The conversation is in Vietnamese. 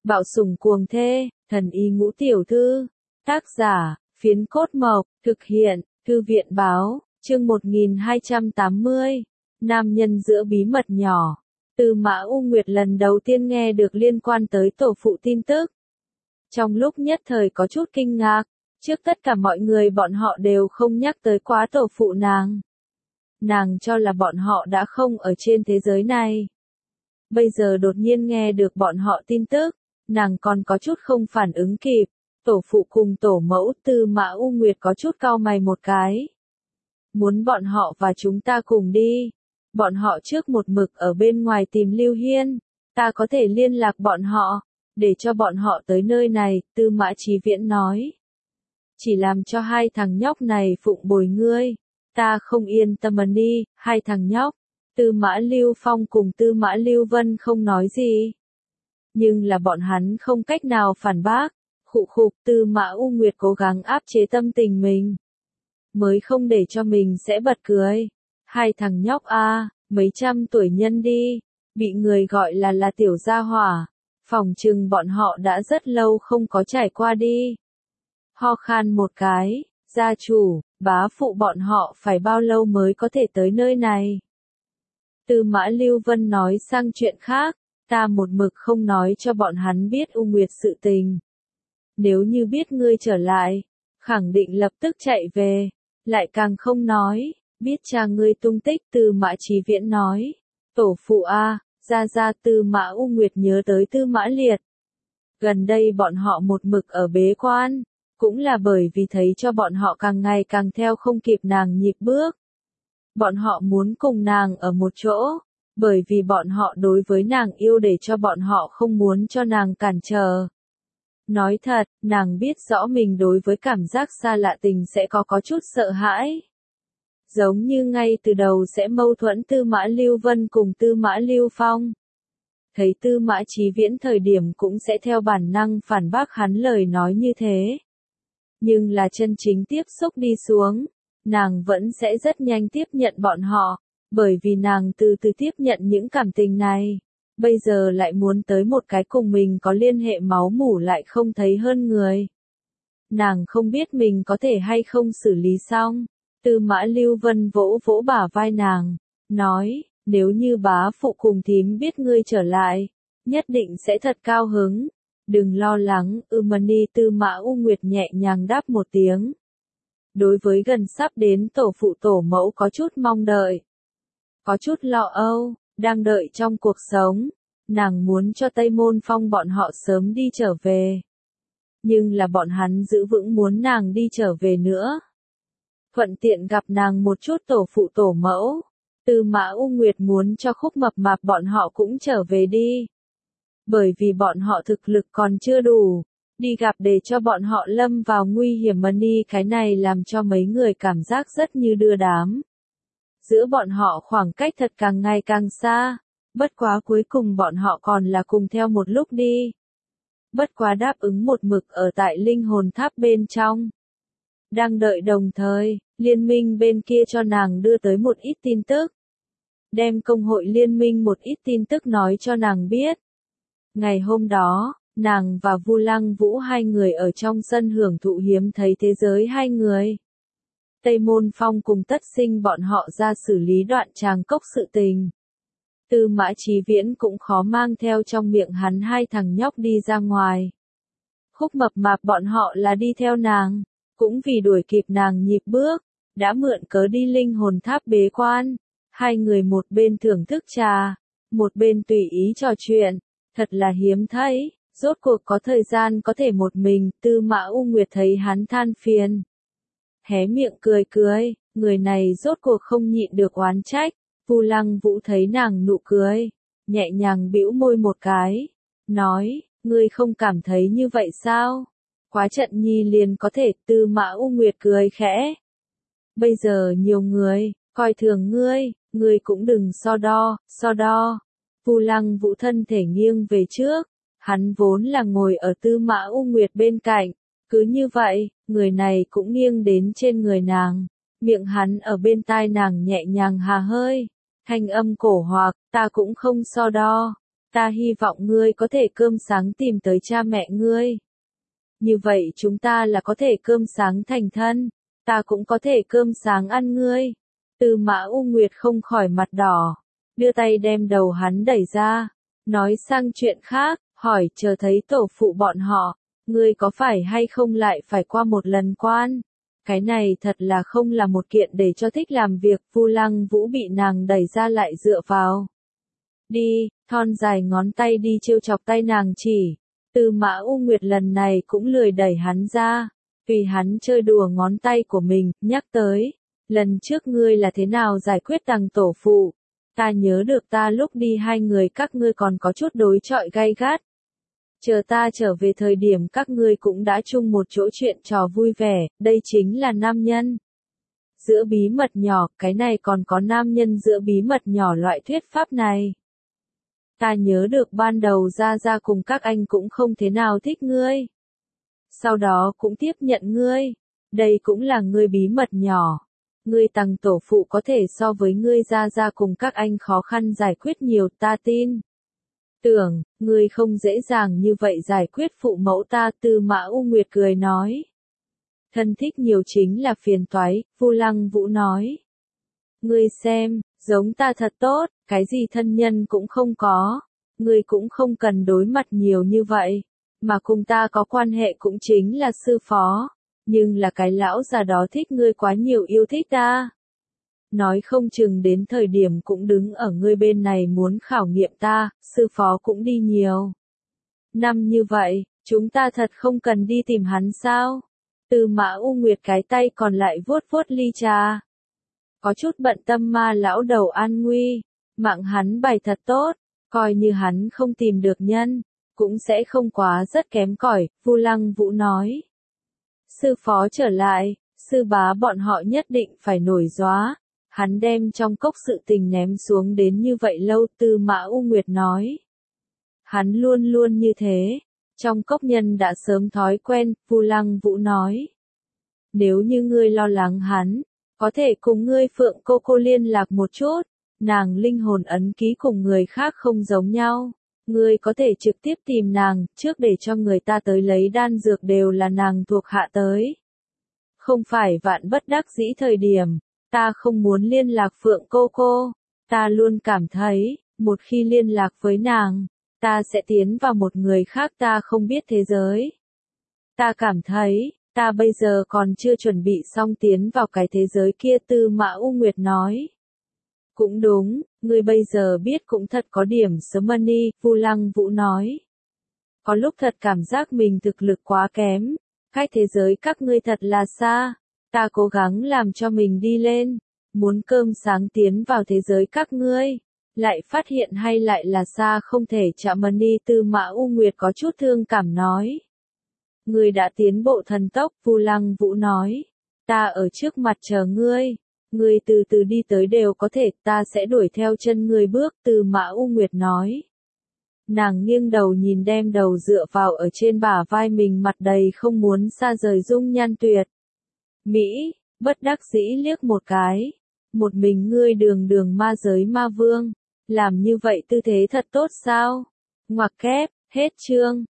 Bạo sủng cuồng thê, thần y ngũ tiểu thư. Tác giả, Phiến Cốt Mộc, thực hiện, Thư viện báo, chương 1280. Nam nhân giữa bí mật nhỏ. Tư Mã U Nguyệt lần đầu tiên nghe được liên quan tới tổ phụ tin tức. Trong lúc nhất thời có chút kinh ngạc, trước tất cả mọi người bọn họ đều không nhắc tới quá tổ phụ nàng. Nàng cho là bọn họ đã không ở trên thế giới này. Bây giờ đột nhiên nghe được bọn họ tin tức, nàng còn có chút không phản ứng kịp. Tổ phụ cùng tổ mẫu Tư Mã U Nguyệt có chút cau mày một cái. Muốn bọn họ và chúng ta cùng đi. Bọn họ trước một mực ở bên ngoài tìm Lưu Hiên. Ta có thể liên lạc bọn họ, để cho bọn họ tới nơi này, Tư Mã Chí Viễn nói. Chỉ làm cho hai thằng nhóc này phụng bồi ngươi. Ta không yên tâm đi, hai thằng nhóc. Tư Mã Lưu Phong cùng Tư Mã Lưu Vân không nói gì. Nhưng là bọn hắn không cách nào phản bác. Khụ khục, Tư Mã U Nguyệt cố gắng áp chế tâm tình mình. Mới không để cho mình sẽ bật cười. Hai thằng nhóc mấy trăm tuổi nhân đi. Bị người gọi là tiểu gia hỏa. Phòng chừng bọn họ đã rất lâu không có trải qua đi. Ho khan một cái, gia chủ, bá phụ bọn họ phải bao lâu mới có thể tới nơi này. Tư Mã Lưu Vân nói sang chuyện khác, ta một mực không nói cho bọn hắn biết U Nguyệt sự tình. Nếu như biết ngươi trở lại, khẳng định lập tức chạy về, lại càng không nói, biết cha ngươi tung tích. Tư Mã Chí Viễn nói, tổ phụ gia Tư Mã U Nguyệt nhớ tới Tư Mã Liệt. Gần đây bọn họ một mực ở bế quan, cũng là bởi vì thấy cho bọn họ càng ngày càng theo không kịp nàng nhịp bước. Bọn họ muốn cùng nàng ở một chỗ, bởi vì bọn họ đối với nàng yêu để cho bọn họ không muốn cho nàng cản trở. Nói thật, nàng biết rõ mình đối với cảm giác xa lạ tình sẽ có chút sợ hãi. Giống như ngay từ đầu sẽ mâu thuẫn Tư Mã Lưu Vân cùng Tư Mã Lưu Phong. Thấy Tư Mã Chí Viễn thời điểm cũng sẽ theo bản năng phản bác hắn lời nói như thế. Nhưng là chân chính tiếp xúc đi xuống, nàng vẫn sẽ rất nhanh tiếp nhận bọn họ, bởi vì nàng từ từ tiếp nhận những cảm tình này. Bây giờ lại muốn tới một cái cùng mình có liên hệ máu mủ lại không thấy hơn người. Nàng không biết mình có thể hay không xử lý xong. Tư Mã Lưu Vân vỗ vỗ bả vai nàng, nói, nếu như bá phụ cùng thím biết ngươi trở lại, nhất định sẽ thật cao hứng. Đừng lo lắng, Mani. Tư Mã U Nguyệt nhẹ nhàng đáp một tiếng. Đối với gần sắp đến tổ phụ tổ mẫu có chút mong đợi. Có chút lo âu, đang đợi trong cuộc sống. Nàng muốn cho Tây Môn Phong bọn họ sớm đi trở về. Nhưng là bọn hắn giữ vững muốn nàng đi trở về nữa. Thuận tiện gặp nàng một chút tổ phụ tổ mẫu. Tư Mã U Nguyệt muốn cho Khúc Mập Mạp bọn họ cũng trở về đi. Bởi vì bọn họ thực lực còn chưa đủ, đi gặp để cho bọn họ lâm vào nguy hiểm đi, cái này làm cho mấy người cảm giác rất như đưa đám. Giữa bọn họ khoảng cách thật càng ngày càng xa, bất quá cuối cùng bọn họ còn là cùng theo một lúc đi. Bất quá đáp ứng một mực ở tại linh hồn tháp bên trong. Đang đợi đồng thời, liên minh bên kia cho nàng đưa tới một ít tin tức. Đem công hội liên minh một ít tin tức nói cho nàng biết. Ngày hôm đó, nàng và Vu Lăng Vũ hai người ở trong sân hưởng thụ hiếm thấy thế giới hai người. Tây Môn Phong cùng Tất Sinh bọn họ ra xử lý đoạn tràng cốc sự tình. Tư Mã Chí Viễn cũng khó mang theo trong miệng hắn hai thằng nhóc đi ra ngoài. Khúc Mập Mạp bọn họ là đi theo nàng, cũng vì đuổi kịp nàng nhịp bước, đã mượn cớ đi linh hồn tháp bế quan. Hai người một bên thưởng thức trà, một bên tùy ý trò chuyện. Thật là hiếm thấy, rốt cuộc có thời gian có thể một mình. Tư Mã U Nguyệt thấy hắn than phiền, hé miệng cười, người này rốt cuộc không nhịn được oán trách. Vu Lăng Vũ thấy nàng nụ cười, nhẹ nhàng bĩu môi một cái, nói, ngươi không cảm thấy như vậy sao? Quá trận nhi liền có thể. Tư Mã U Nguyệt cười khẽ. Bây giờ nhiều người coi thường ngươi cũng đừng so đo. Vu Lăng Vũ thân thể nghiêng về trước, hắn vốn là ngồi ở Tư Mã U Nguyệt bên cạnh, cứ như vậy, người này cũng nghiêng đến trên người nàng, miệng hắn ở bên tai nàng nhẹ nhàng hà hơi, thanh âm cổ hoặc, ta cũng không so đo, Ta hy vọng ngươi có thể cơm sáng tìm tới cha mẹ ngươi. Như vậy chúng ta là có thể cơm sáng thành thân, ta cũng có thể cơm sáng ăn ngươi. Tư Mã U Nguyệt không khỏi mặt đỏ, đưa tay đem đầu hắn đẩy ra, nói sang chuyện khác, hỏi chờ thấy tổ phụ bọn họ, ngươi có phải hay không lại phải qua một lần quan? Cái này thật là không là một kiện để cho thích làm việc. Vu Lăng Vũ bị nàng đẩy ra lại dựa vào. Đi, thon dài ngón tay đi trêu chọc tay nàng chỉ. Tư Mã U Nguyệt lần này cũng lười đẩy hắn ra, vì hắn chơi đùa ngón tay của mình, nhắc tới. Lần trước ngươi là thế nào giải quyết đằng tổ phụ? Ta nhớ được ta lúc đi hai người các ngươi còn có chút đối chọi gay gắt. Chờ ta trở về thời điểm các ngươi cũng đã chung một chỗ chuyện trò vui vẻ, đây chính là nam nhân. Giữa bí mật nhỏ, cái này còn có nam nhân giữa bí mật nhỏ loại thuyết pháp này. Ta nhớ được ban đầu ra cùng các anh cũng không thế nào thích ngươi. Sau đó cũng tiếp nhận ngươi. Đây cũng là ngươi bí mật nhỏ. Ngươi tằng tổ phụ có thể so với ngươi ra cùng các anh khó khăn giải quyết nhiều, ta tin. Tưởng, ngươi không dễ dàng như vậy giải quyết phụ mẫu ta. Tư Mã U Nguyệt cười nói. Thân thích nhiều chính là phiền toái, Vu Lăng Vũ nói. Ngươi xem, giống ta thật tốt, cái gì thân nhân cũng không có. Ngươi cũng không cần đối mặt nhiều như vậy. Mà cùng ta có quan hệ cũng chính là sư phó. Nhưng là cái lão già đó thích ngươi quá nhiều, yêu thích ta. Nói không chừng đến thời điểm cũng đứng ở ngươi bên này muốn khảo nghiệm ta, sư phó cũng đi nhiều. Năm như vậy, chúng ta thật không cần đi tìm hắn sao? Tư Mã U Nguyệt cái tay còn lại vuốt vuốt ly trà. Có chút bận tâm Ma lão đầu an nguy, mạng hắn bày thật tốt, coi như hắn không tìm được nhân, cũng sẽ không quá rất kém cỏi. Vu Lăng Vũ nói. Sư phó trở lại, sư bá bọn họ nhất định phải nổi gióa. Hắn đem trong cốc sự tình ném xuống đến như vậy lâu. Tư Mã U Nguyệt nói. Hắn luôn luôn như thế. Trong cốc nhân đã sớm thói quen. Vu Lăng Vũ nói. Nếu như ngươi lo lắng hắn, có thể cùng ngươi Phượng cô liên lạc một chút. Nàng linh hồn ấn ký cùng người khác không giống nhau. Ngươi có thể trực tiếp tìm nàng, trước để cho người ta tới lấy đan dược đều là nàng thuộc hạ tới. Không phải vạn bất đắc dĩ thời điểm, ta không muốn liên lạc Phượng cô. Ta luôn cảm thấy, một khi liên lạc với nàng, ta sẽ tiến vào một người khác ta không biết thế giới. Ta cảm thấy, ta bây giờ còn chưa chuẩn bị xong tiến vào cái thế giới kia. Tư Mã U Nguyệt nói. Cũng đúng, ngươi bây giờ biết cũng thật có điểm sớm money, Vu Lăng Vũ nói. Có lúc thật cảm giác mình thực lực quá kém, cách thế giới các ngươi thật là xa, ta cố gắng làm cho mình đi lên, muốn cơm sáng tiến vào thế giới các ngươi, lại phát hiện hay lại là xa không thể chạm money. Tư Mã U Nguyệt có chút thương cảm nói. Ngươi đã tiến bộ thần tốc, Vu Lăng Vũ nói, ta ở trước mặt chờ ngươi. Ngươi từ từ đi tới đều có thể, ta sẽ đuổi theo chân ngươi bước. Tư Mã U Nguyệt nói. Nàng nghiêng đầu nhìn đem đầu dựa vào ở trên bả vai mình, mặt đầy không muốn xa rời dung nhan tuyệt. Mỹ, bất đắc dĩ liếc một cái. Một mình ngươi đường ma giới ma vương. Làm như vậy tư thế thật tốt sao? Ngoặc kép, hết chương.